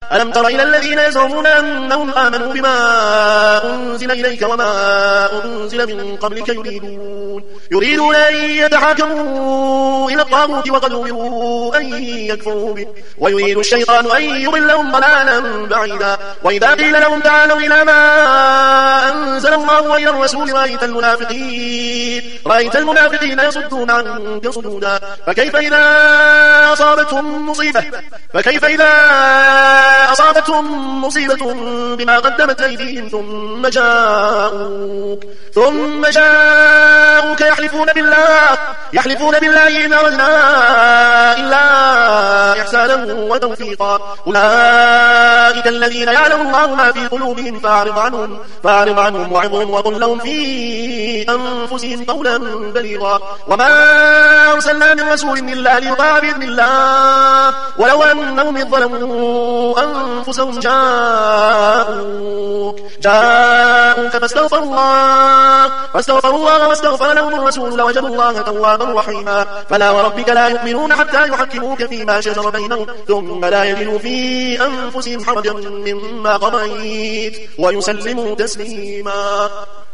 ألم تر إلى الذين يزعمون أنهم آمنوا بما أنزل إليك وما أنزل من قبلك يريدون أن يتحاكموا إلى الطاغوت وقد أمروا أن يكفروا به ويريد الشيطان أن يضلهم ضلالا بعيدا وإذا قيل لهم تعالوا إلى ما أنزل الله وإلى الرسول رأيت المنافقين يصدون عنك صدودا فكيف إذا أصابتهم مصيبة بما قدمت أيديهم ثم جاءوك يحلفون بالله إن أردنا إلا إحسانا وتوفيقا أولئك الذين يعلم الله ما في قلوبهم فأعرض عنهم وعظهم وقل لهم في أنفسهم قولا بليغا وما أرسلنا من رسول إلا ليطاع بإذن الله ولو أنهم إذ ظلموا أنفسهم جاءوك فاستغفروا الله واستغفر لهم الرسول لوجدوا الله توابا رحيما فلا وربك لا يؤمنون حتى يحكموك فيما شجر بينهم ثم لا يجدوا في أنفسهم حرجا مما قضيت ويسلموا تسليما.